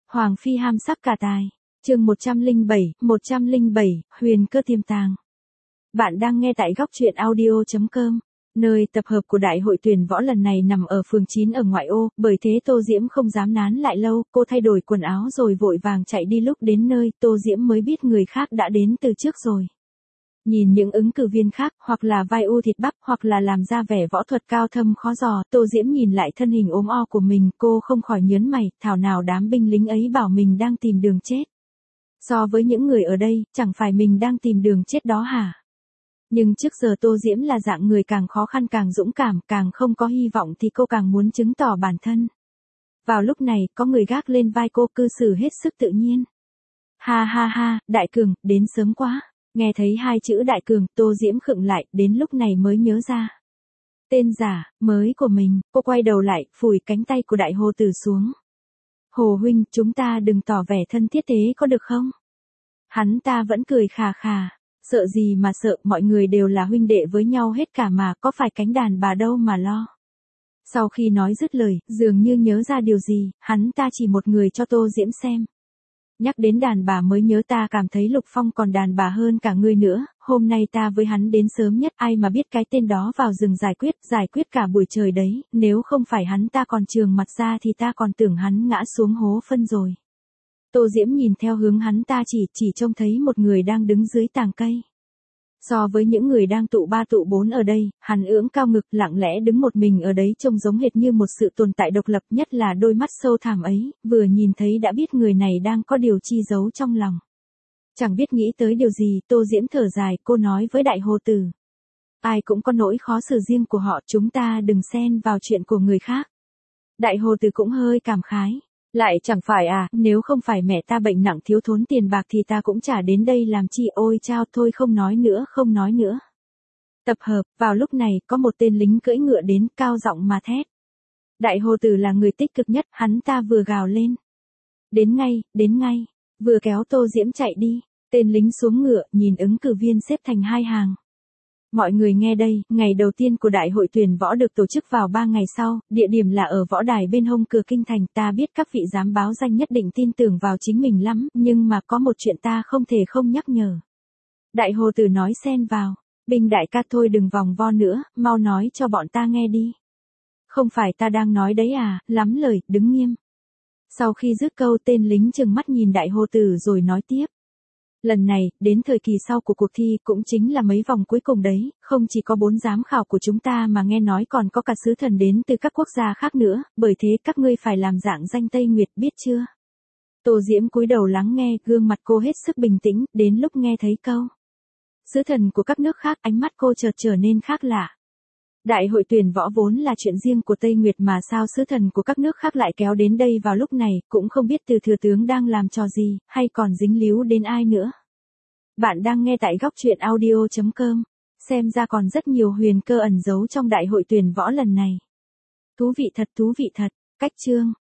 Hoàng phi ham sắc cả tài. Chương 107, Huyền cơ tiềm tàng. Bạn đang nghe tại góc truyện audio.com. Nơi tập hợp của đại hội tuyển võ lần này nằm ở phường 9 ở ngoại ô, bởi thế Tô Diễm không dám nán lại lâu, cô thay đổi quần áo rồi vội vàng chạy đi. Lúc đến nơi, Tô Diễm mới biết người khác đã đến từ trước rồi. Nhìn những ứng cử viên khác, hoặc là vai u thịt bắp, hoặc là làm ra vẻ võ thuật cao thâm khó dò, Tô Diễm nhìn lại thân hình ốm o của mình, cô không khỏi nhớn mày, thảo nào đám binh lính ấy bảo mình đang tìm đường chết. So với những người ở đây, chẳng phải mình đang tìm đường chết đó hả? Nhưng trước giờ Tô Diễm là dạng người càng khó khăn càng dũng cảm, càng không có hy vọng thì cô càng muốn chứng tỏ bản thân. Vào lúc này, có người gác lên vai cô, cư xử hết sức tự nhiên. Ha ha ha, Đại Cường, đến sớm quá. Nghe thấy hai chữ Đại Cường, Tô Diễm khựng lại, đến lúc này mới nhớ ra. Tên giả, mới của mình, cô quay đầu lại, phủi cánh tay của Đại Hồ Tử xuống. Hồ huynh, chúng ta đừng tỏ vẻ thân thiết thế có được không? Hắn ta vẫn cười khà khà. Sợ gì mà sợ, mọi người đều là huynh đệ với nhau hết cả mà, có phải cánh đàn bà đâu mà lo. Sau khi nói dứt lời, dường như nhớ ra điều gì, hắn ta chỉ một người cho Tô Diễm xem. Nhắc đến đàn bà mới nhớ, ta cảm thấy Lục Phong còn đàn bà hơn cả ngươi nữa, hôm nay ta với hắn đến sớm nhất, ai mà biết cái tên đó vào rừng giải quyết cả buổi trời đấy, nếu không phải hắn ta còn trường mặt ra thì ta còn tưởng hắn ngã xuống hố phân rồi. Tô Diễm nhìn theo hướng hắn ta chỉ trông thấy một người đang đứng dưới tàng cây. So với những người đang tụ ba tụ bốn ở đây, hắn ưỡng cao ngực lặng lẽ đứng một mình ở đấy trông giống hệt như một sự tồn tại độc lập, nhất là đôi mắt sâu thẳm ấy, vừa nhìn thấy đã biết người này đang có điều chi giấu trong lòng. Chẳng biết nghĩ tới điều gì, Tô Diễm thở dài, cô nói với Đại Hồ Tử. Ai cũng có nỗi khó xử riêng của họ, chúng ta đừng xen vào chuyện của người khác. Đại Hồ Tử cũng hơi cảm khái. Lại chẳng phải à, nếu không phải mẹ ta bệnh nặng thiếu thốn tiền bạc thì ta cũng chả đến đây làm chi, ôi chao, thôi không nói nữa. Tập hợp, vào lúc này, có một tên lính cưỡi ngựa đến, cao giọng mà thét. Đại Hồ Tử là người tích cực nhất, hắn ta vừa gào lên. Đến ngay, vừa kéo Tô Diễm chạy đi, tên lính xuống ngựa, nhìn ứng cử viên xếp thành hai hàng. Mọi người nghe đây, ngày đầu tiên của đại hội tuyển võ được tổ chức vào 3 ngày sau, địa điểm là ở võ đài bên hông cửa kinh thành. Ta biết các vị giám báo danh nhất định tin tưởng vào chính mình lắm, nhưng mà có một chuyện ta không thể không nhắc nhở. Đại Hồ Tử nói xen vào, Binh đại ca thôi đừng vòng vo nữa, mau nói cho bọn ta nghe đi. Không phải ta đang nói đấy à, lắm lời, đứng nghiêm. Sau khi dứt câu, tên lính trừng mắt nhìn Đại Hồ Tử rồi nói tiếp. Lần này, đến thời kỳ sau của cuộc thi, cũng chính là mấy vòng cuối cùng đấy, không chỉ có 4 giám khảo của chúng ta mà nghe nói còn có cả sứ thần đến từ các quốc gia khác nữa, bởi thế các ngươi phải làm dạng danh Tây Nguyệt, biết chưa? Tô Diễm cúi đầu lắng nghe, gương mặt cô hết sức bình tĩnh, đến lúc nghe thấy câu sứ thần của các nước khác, ánh mắt cô chợt trở nên khác lạ. Đại hội tuyển võ vốn là chuyện riêng của Tây Nguyệt mà sao sứ thần của các nước khác lại kéo đến đây vào lúc này, cũng không biết từ thừa tướng đang làm trò gì, hay còn dính líu đến ai nữa. Bạn đang nghe tại góc truyện audio.com, xem ra còn rất nhiều huyền cơ ẩn giấu trong đại hội tuyển võ lần này. Thú vị thật, cách chương.